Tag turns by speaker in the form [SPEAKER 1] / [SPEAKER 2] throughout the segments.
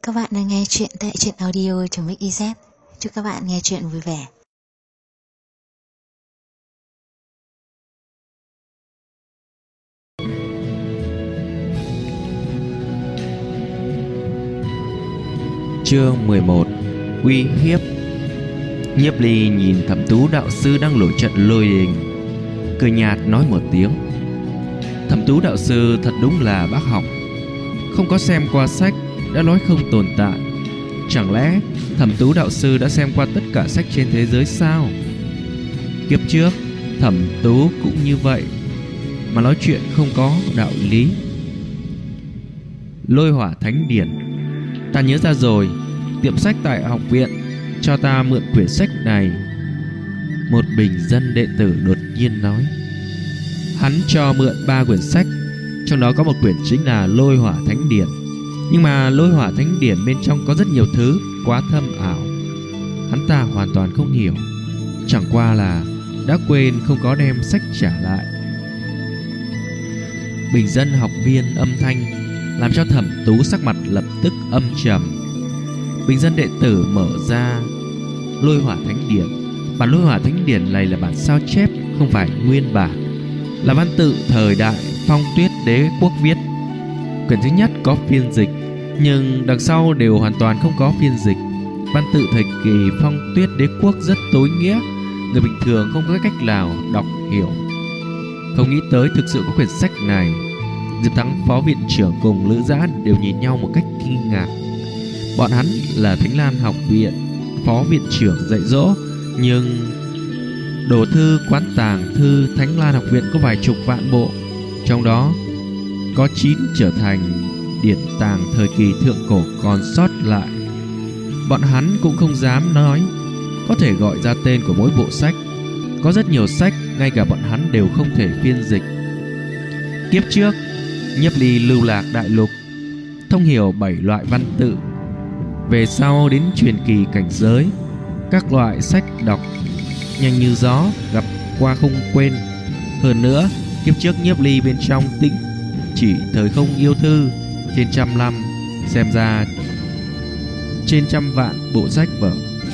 [SPEAKER 1] Các bạn đang nghe chuyện tại truyện audio.mix.iz. Chúc các bạn nghe chuyện vui vẻ.
[SPEAKER 2] Chương 11: Uy hiếp. Nhiếp Ly nhìn Thẩm Tú đạo sư đang nổi trận lôi đình, cười nhạt nói một tiếng. Thẩm Tú đạo sư thật đúng là bác học, không có xem qua sách đã nói không tồn tại. Chẳng lẽ Thẩm Tú đạo sư đã xem qua tất cả sách trên thế giới sao? Kiếp trước Thẩm Tú cũng như vậy mà nói chuyện không có đạo lý. Lôi Hỏa Thánh Điển. Ta nhớ ra rồi, tiệm sách tại học viện cho ta mượn quyển sách này. Một bình dân đệ tử đột nhiên nói. Hắn cho mượn 3 quyển sách, trong đó có một quyển chính là Lôi Hỏa Thánh Điển. Nhưng mà Lôi Hỏa Thánh Điển bên trong có rất nhiều thứ quá thâm ảo, hắn ta hoàn toàn không hiểu. Chẳng qua là đã quên không có đem sách trả lại. Bình dân học viên âm thanh làm cho Thẩm Tú sắc mặt lập tức âm trầm. Bình dân đệ tử mở ra Lôi Hỏa Thánh Điển. Bản Lôi Hỏa Thánh Điển này là bản sao chép, không phải nguyên bản, là văn tự thời đại Phong Tuyết Đế quốc viết. Quyển thứ nhất có phiên dịch, nhưng đằng sau đều hoàn toàn không có phiên dịch. Văn tự thời kỳ Phong Tuyết Đế quốc rất tối nghĩa, người bình thường không có cách nào đọc hiểu. Không nghĩ tới thực sự có quyển sách này. Diệp Thắng phó viện trưởng cùng Lữ Giã đều nhìn nhau một cách kinh ngạc. Bọn hắn là Thánh Lan học viện phó viện trưởng dạy dỗ, nhưng đồ thư quán tàng thư Thánh Lan học viện có vài chục vạn bộ, trong đó có 9 trở thành điển tàng thời kỳ thượng cổ còn sót lại. Bọn hắn cũng không dám nói có thể gọi ra tên của mỗi bộ sách. Có rất nhiều sách ngay cả bọn hắn đều không thể phiên dịch. Kiếp trước Nhiếp Ly lưu lạc đại lục, thông hiểu 7 loại văn tự. Về sau đến truyền kỳ cảnh giới, các loại sách đọc nhanh như gió, gặp qua không quên. Hơn nữa, kiếp trước Nhiếp Ly bên trong tĩnh chỉ thời không yêu thư trên 100 năm, xem ra trên 100 vạn bộ sách vở.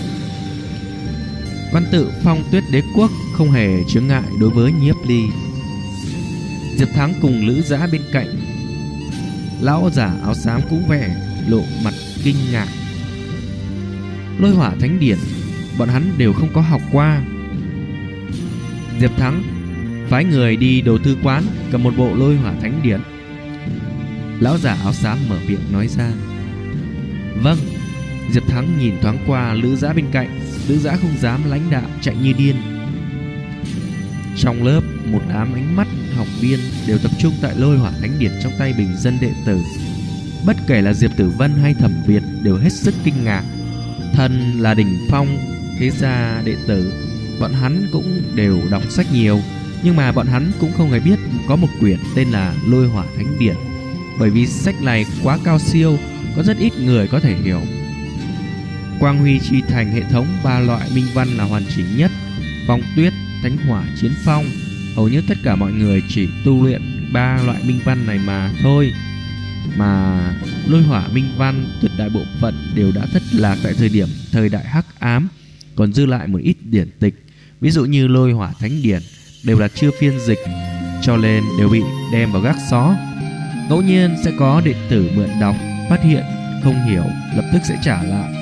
[SPEAKER 2] Văn tự Phong Tuyết Đế quốc không hề chướng ngại đối với Nhiếp Ly. Diệp Thắng cùng Lữ Giã bên cạnh, lão giả áo xám cũng vẻ lộ mặt kinh ngạc. Lôi Hỏa Thánh Điển bọn hắn đều không có học qua. Diệp Thắng phái người đi đồ thư quán cầm một bộ Lôi Hỏa Thánh Điển. Lão giả áo xám mở miệng nói ra. Vâng. Diệp Thắng nhìn thoáng qua Lữ Giã bên cạnh. Lữ Giã không dám lãnh đạm chạy như điên. Trong lớp, một đám ánh mắt học viên đều tập trung tại Lôi Hỏa Thánh Điển trong tay bình dân đệ tử. Bất kể là Diệp Tử Vân hay Thẩm Việt đều hết sức kinh ngạc. Thân là đỉnh phong thế gia đệ tử, bọn hắn cũng đều đọc sách nhiều, nhưng mà bọn hắn cũng không hề biết có một quyển tên là Lôi Hỏa Thánh Điển, bởi vì sách này quá cao siêu, có rất ít người có thể hiểu. Quang Huy Chi Thành hệ thống 3 loại minh văn là hoàn chỉnh nhất: Phong Tuyết, Thánh Hỏa, Chiến Phong. Hầu như tất cả mọi người chỉ tu luyện 3 loại minh văn này mà thôi. Mà Lôi Hỏa minh văn tuyệt đại bộ phận đều đã thất lạc tại thời đại Hắc Ám, còn dư lại một ít điển tịch, ví dụ như Lôi Hỏa Thánh Điển đều là chưa phiên dịch, cho nên đều bị đem vào gác xó. Ngẫu nhiên sẽ có đệ tử mượn đọc, phát hiện không hiểu lập tức sẽ trả lại.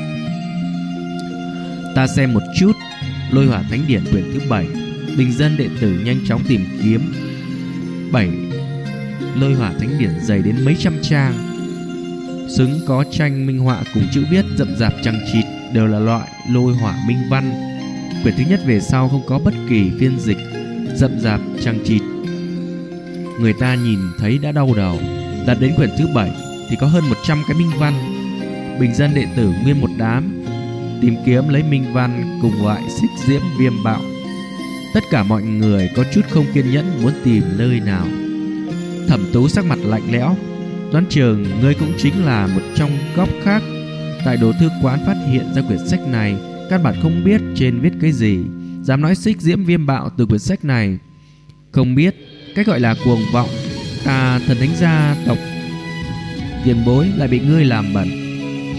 [SPEAKER 2] Ta xem một chút Lôi Hỏa Thánh Điển quyển thứ 7. Bình dân đệ tử nhanh chóng tìm kiếm. 7 Lôi Hỏa Thánh Điển dày đến mấy trăm trang, xứng có tranh minh họa cùng chữ viết rậm rạp chằng chịt, đều là loại Lôi Hỏa minh văn. Quyển thứ nhất về sau không có bất kỳ phiên dịch, rậm rạp chằng chịt, người ta nhìn thấy đã đau đầu. Đặt đến quyển thứ 7 thì có hơn 100 cái minh văn. Bình dân đệ tử nguyên một đám tìm kiếm lấy minh văn cùng loại xích diễm viêm bạo. Tất cả mọi người có chút không kiên nhẫn muốn tìm nơi nào. Thẩm Tú sắc mặt lạnh lẽo. Đoán chừng ngươi cũng chính là một trong góc khác tại đồ thư quán phát hiện ra quyển sách này, căn bản không biết trên viết cái gì, dám nói xích diễm viêm bạo từ quyển sách này. Không biết cái gọi là cuồng vọng. Ta thần thánh gia tộc tiền bối lại bị ngươi làm bẩn.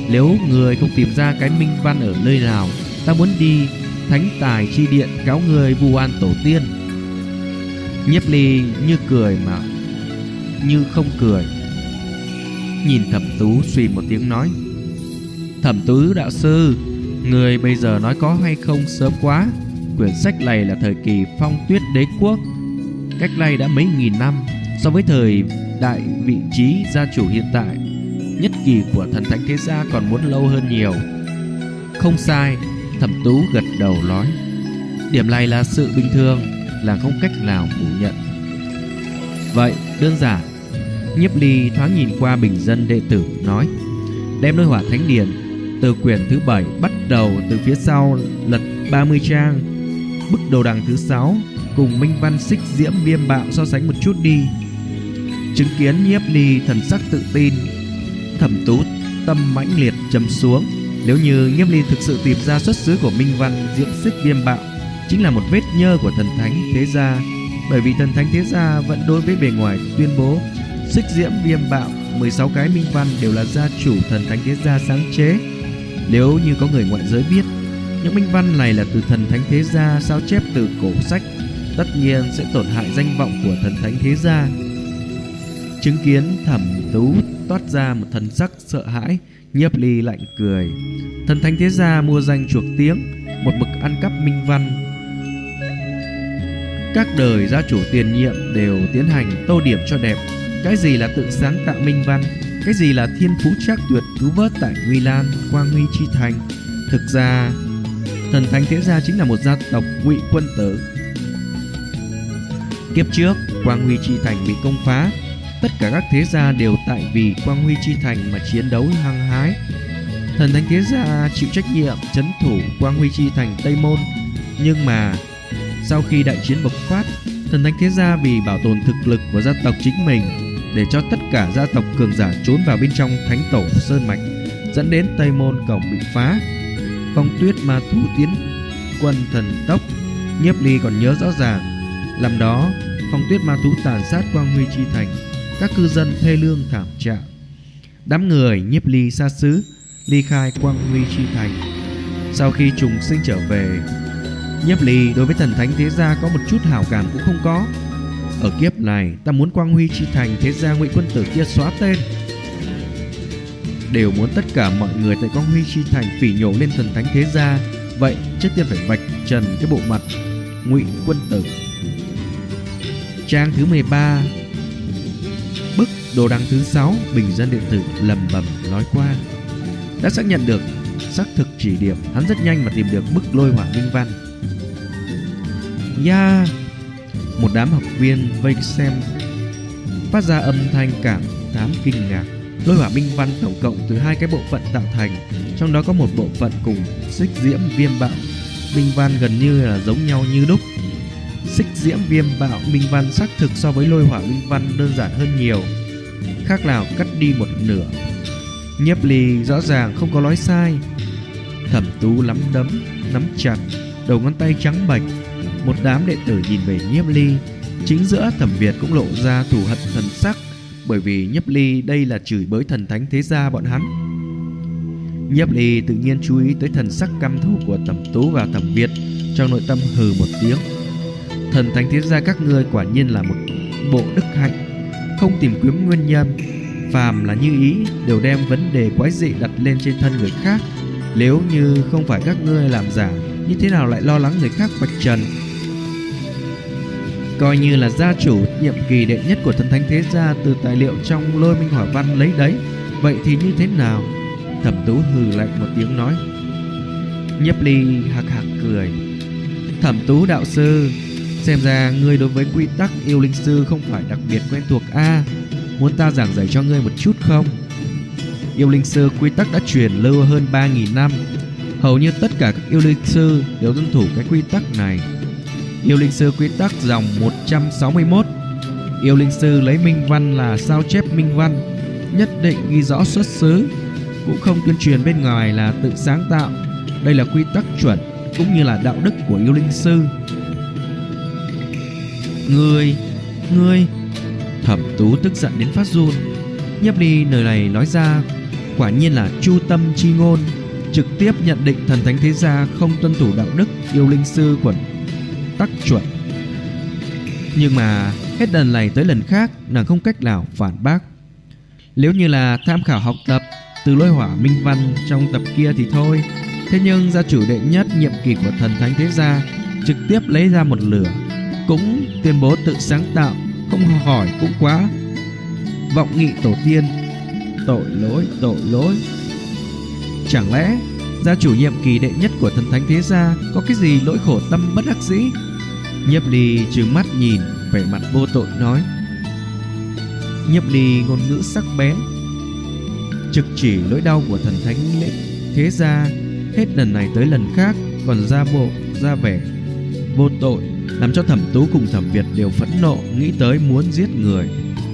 [SPEAKER 2] Nếu người không tìm ra cái minh văn ở nơi nào, ta muốn đi thánh tài chi điện cáo người vu oan tổ tiên. Nhiếp Ly như cười mà như không cười, nhìn Thẩm Tú suy một tiếng nói: Thẩm Tú đạo sư, người bây giờ nói có hay không sớm quá. Quyển sách này là thời kỳ Phong Tuyết đế quốc, cách nay đã mấy nghìn năm. So với thời đại vị trí gia chủ hiện tại, nhất kỳ của thần thánh thế gia còn muốn lâu hơn nhiều. Không sai, Thẩm Tú gật đầu nói. Điểm này là sự bình thường, là không cách nào phủ nhận. Vậy đơn giản. Nhiếp Ly thoáng nhìn qua bình dân đệ tử nói: đem Lôi Hỏa Thánh Điển từ quyển thứ 7 bắt đầu từ phía sau lật 30 trang, bức đầu đằng thứ 6 cùng minh văn xích diễm viêm bạo so sánh một chút đi. Chứng kiến Nhiếp Ly thần sắc tự tin, Thẩm Tú tâm mãnh liệt trầm xuống. Nếu như Nhiếp Ly thực sự tìm ra xuất xứ của minh văn diễm xích viêm bạo, chính là một vết nhơ của thần thánh thế gia. Bởi vì thần thánh thế gia vẫn đối với bề ngoài tuyên bố xích diễm viêm bạo 16 cái minh văn đều là gia chủ thần thánh thế gia sáng chế. Nếu như có người ngoại giới biết những minh văn này là từ thần thánh thế gia sao chép từ cổ sách, tất nhiên sẽ tổn hại danh vọng của thần thánh thế gia. Chứng kiến Thẩm Tú toát ra một thần sắc sợ hãi, Nhiếp Ly lạnh cười. Thần thánh thế gia mua danh chuộc tiếng, một mực ăn cắp minh văn. Các đời gia chủ tiền nhiệm đều tiến hành tô điểm cho đẹp. Cái gì là tự sáng tạo minh văn, cái gì là thiên phú trác tuyệt cứu vớt tại Nguy Lan, Quang Huy chi thành. Thực ra thần thánh thế gia chính là một gia tộc Ngụy quân tử. Kiếp trước Quang Huy chi thành bị công phá, tất cả các thế gia đều tại vì Quang Huy chi thành mà chiến đấu hăng hái. Thần thánh thế gia chịu trách nhiệm trấn thủ Quang Huy chi thành Tây Môn. Nhưng mà sau khi đại chiến bộc phát, thần thánh thế gia vì bảo tồn thực lực của gia tộc chính mình, để cho tất cả gia tộc cường giả trốn vào bên trong thánh tổ sơn mạch, dẫn đến Tây Môn cổng bị phá. Phong Tuyết ma thú tiến quân thần tốc, Nhiếp Ly còn nhớ rõ ràng. Làm đó Phong Tuyết ma thú tàn sát Quang Huy chi thành, các cư dân thê lương thảm trạng. Đám người Nhiếp Ly xa xứ, ly khai Quang Huy chi thành. Sau khi trùng sinh trở về, Nhiếp Ly đối với thần thánh thế gia có một chút hảo cảm cũng không có. Ở kiếp này ta muốn Quang Huy chi thành thế gia Ngụy quân tử kia xóa tên, đều muốn tất cả mọi người tại Quang Huy chi thành phỉ nhổ lên thần thánh thế gia. Vậy trước tiên phải vạch trần cái bộ mặt Ngụy quân tử. Trang thứ 13, bức đồ đằng thứ 6, bình dân điện tử lầm bầm nói qua. Đã xác nhận được xác thực chỉ điểm, hắn rất nhanh mà tìm được bức Lôi Hỏa minh văn. Yeah! Một đám học viên vây xem phát ra âm thanh cảm thán kinh ngạc. Lôi Hỏa minh văn tổng cộng từ 2 cái bộ phận tạo thành, trong đó có một bộ phận cùng xích diễm viêm bạo minh văn gần như là giống nhau như đúc. Xích diễm viêm bạo minh văn xác thực so với Lôi Hỏa minh văn đơn giản hơn nhiều, khác nào cắt đi một nửa. Nhiếp Ly rõ ràng không có nói sai. Thẩm Tú nắm đấm nắm chặt, đầu ngón tay trắng bệch. Một đám đệ tử nhìn về Nhiếp Ly, chính giữa Thẩm Việt cũng lộ ra thù hận thần sắc, bởi vì Nhiếp Ly đây là chửi bới thần thánh thế gia bọn hắn. Nhiếp Ly tự nhiên chú ý tới thần sắc căm thù của Thẩm Tú và Thẩm Việt, trong nội tâm hừ một tiếng. Thần thánh thế gia các ngươi quả nhiên là một bộ đức hạnh, không tìm kiếm nguyên nhân, phàm là như ý đều đem vấn đề quái dị đặt lên trên thân người khác. Nếu như không phải các ngươi làm giả, như thế nào lại lo lắng người khác vạch trần? Coi như là gia chủ nhiệm kỳ đệ nhất của thần thánh thế gia từ tài liệu trong Lôi Minh Hỏa Văn lấy đấy, vậy thì như thế nào? Thẩm Tú hừ lạnh một tiếng nói. Nhiếp Ly hạc hạc cười. Thẩm Tú đạo sư, xem ra ngươi đối với quy tắc yêu linh sư không phải đặc biệt quen thuộc a, muốn ta giảng giải cho ngươi một chút không? Yêu linh sư quy tắc đã truyền lưu hơn 3.000 năm, hầu như tất cả các yêu linh sư đều tuân thủ cái quy tắc này. Yêu linh sư quy tắc dòng 161. Yêu linh sư lấy minh văn là sao chép minh văn, nhất định ghi rõ xuất xứ, cũng không tuyên truyền bên ngoài là tự sáng tạo. Đây là quy tắc chuẩn cũng như là đạo đức của yêu linh sư. Ngươi Thẩm Tú tức giận đến phát run. Nhiếp Ly lời này nói ra Quả nhiên là chu tâm chi ngôn, trực tiếp nhận định thần thánh thế gia không tuân thủ đạo đức yêu linh sư quẩn tắc chuẩn. Nhưng mà hết lần này tới lần khác, nàng không cách nào phản bác. Nếu như là tham khảo học tập từ Lôi Hỏa Minh Văn trong tập kia thì thôi, thế nhưng gia chủ đệ nhất nhiệm kỳ của thần thánh thế gia trực tiếp lấy ra một lửa, cũng tuyên bố tự sáng tạo, không hỏi cũng quá. Vọng nghị tổ tiên, tội lỗi. Chẳng lẽ gia chủ nhiệm kỳ đệ nhất của thần thánh thế gia có cái gì lỗi khổ tâm bất đắc dĩ? Nhiếp Ly trừng mắt nhìn, vẻ mặt vô tội nói. Nhiếp Ly ngôn ngữ sắc bén, trực chỉ nỗi đau của thần thánh thế gia, hết lần này tới lần khác còn ra vẻ vô tội, làm cho Thẩm Tú cùng Thẩm Việt đều phẫn nộ, nghĩ tới muốn giết người.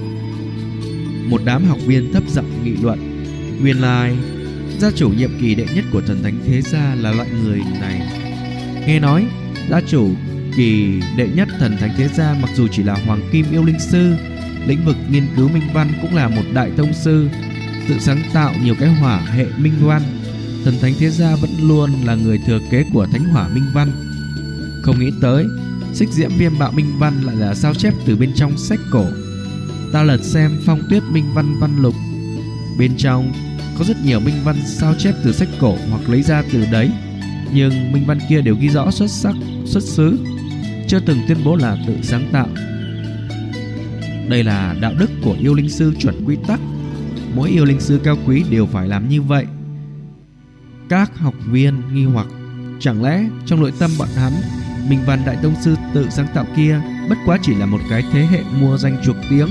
[SPEAKER 2] Một đám học viên thấp giọng nghị luận, nguyên lai gia chủ nhiệm kỳ đệ nhất của thần thánh thế gia là loại người này. Nghe nói gia chủ kỳ đệ nhất thần thánh thế gia mặc dù chỉ là hoàng kim yêu linh sư, lĩnh vực nghiên cứu minh văn cũng là một đại tông sư, tự sáng tạo nhiều cái hỏa hệ minh văn. Thần thánh thế gia vẫn luôn là người thừa kế của thánh hỏa minh văn. Không nghĩ tới xích diễm viêm bạo minh văn lại là sao chép từ bên trong sách cổ. Ta lật xem phong tuyết minh văn văn lục, bên trong có rất nhiều minh văn sao chép từ sách cổ hoặc lấy ra từ đấy, nhưng minh văn kia đều ghi rõ xuất xứ, chưa từng tuyên bố là tự sáng tạo. Đây là đạo đức của yêu linh sư chuẩn quy tắc, mỗi yêu linh sư cao quý đều phải làm như vậy. Các học viên nghi hoặc, chẳng lẽ trong nội tâm bọn hắn, minh văn đại tông sư tự sáng tạo kia bất quá chỉ là một cái thế hệ mua danh chuộc tiếng?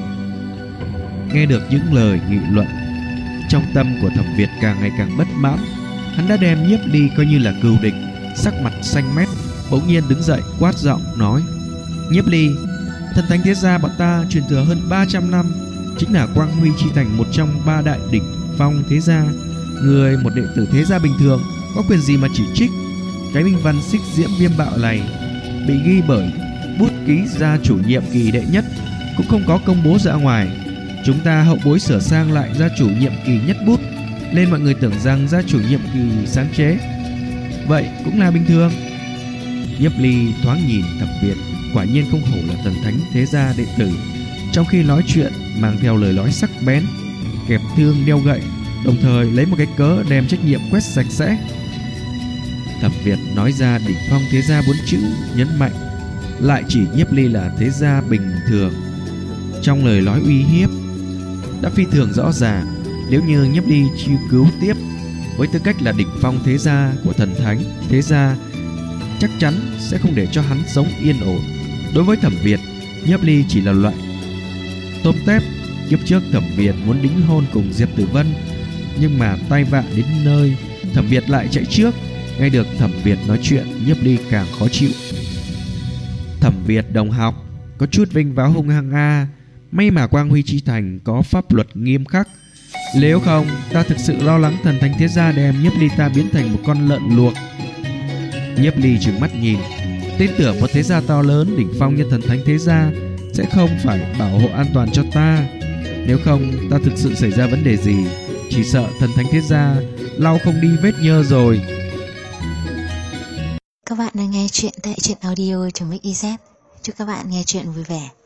[SPEAKER 2] Nghe được những lời nghị luận, trong tâm của Thẩm Việt càng ngày càng bất mãn. Hắn đã đem Nhiếp Ly coi như là cừu địch, sắc mặt xanh mét, bỗng nhiên đứng dậy quát giọng nói: Nhiếp Ly, thần thánh thế gia bọn ta truyền thừa hơn 300 năm, chính là quang huy chi thành một trong 3 đại đỉnh phong thế gia. Người một đệ tử thế gia bình thường có quyền gì mà chỉ trích? Cái minh văn xích diễm viêm bạo này bị ghi bởi bút ký gia chủ nhiệm kỳ đệ nhất, cũng không có công bố ra ngoài. Chúng ta hậu bối sửa sang lại gia chủ nhiệm kỳ nhất bút nên mọi người tưởng rằng gia chủ nhiệm kỳ sáng chế, vậy cũng là bình thường. Nhiếp Ly thoáng nhìn Thẩm Việt, quả nhiên không hổ là thần thánh thế gia đệ tử. Trong khi nói chuyện mang theo lời nói sắc bén, kẹp thương đeo gậy, đồng thời lấy một cái cớ đem trách nhiệm quét sạch sẽ. Thẩm Việt nói ra đỉnh phong thế gia 4 chữ, nhấn mạnh lại chỉ Nhiếp Ly là thế gia bình thường. Trong lời nói uy hiếp đã phi thường rõ ràng. Nếu như Nhiếp Ly truy cứu tiếp với tư cách là đỉnh phong thế gia của thần thánh thế gia, chắc chắn sẽ không để cho hắn sống yên ổn. Đối với Thẩm Việt, Nhiếp Ly chỉ là loại tôm tép. Kiếp trước Thẩm Việt muốn đính hôn cùng Diệp Tử Vân, nhưng mà tai vạ đến nơi, Thẩm Việt lại chạy trước. Nghe được Thẩm Việt nói chuyện, Nhiếp Ly càng khó chịu. Thẩm Việt đồng học, có chút vinh váo hung hăng a. May mà quang huy chi thành có pháp luật nghiêm khắc, nếu không ta thực sự lo lắng thần thánh thế gia đem Nhiếp Ly ta biến thành một con lợn luộc. Nhiếp Ly trừng mắt nhìn, tin tưởng một thế gia to lớn đỉnh phong như thần thánh thế gia sẽ không phải bảo hộ an toàn cho ta. Nếu không ta thực sự xảy ra vấn đề gì, chỉ sợ thần thánh thế gia lau không đi vết nhơ rồi.
[SPEAKER 1] Các bạn đang nghe chuyện tại truyện audio.mix.iz. Chúc các bạn nghe chuyện vui vẻ.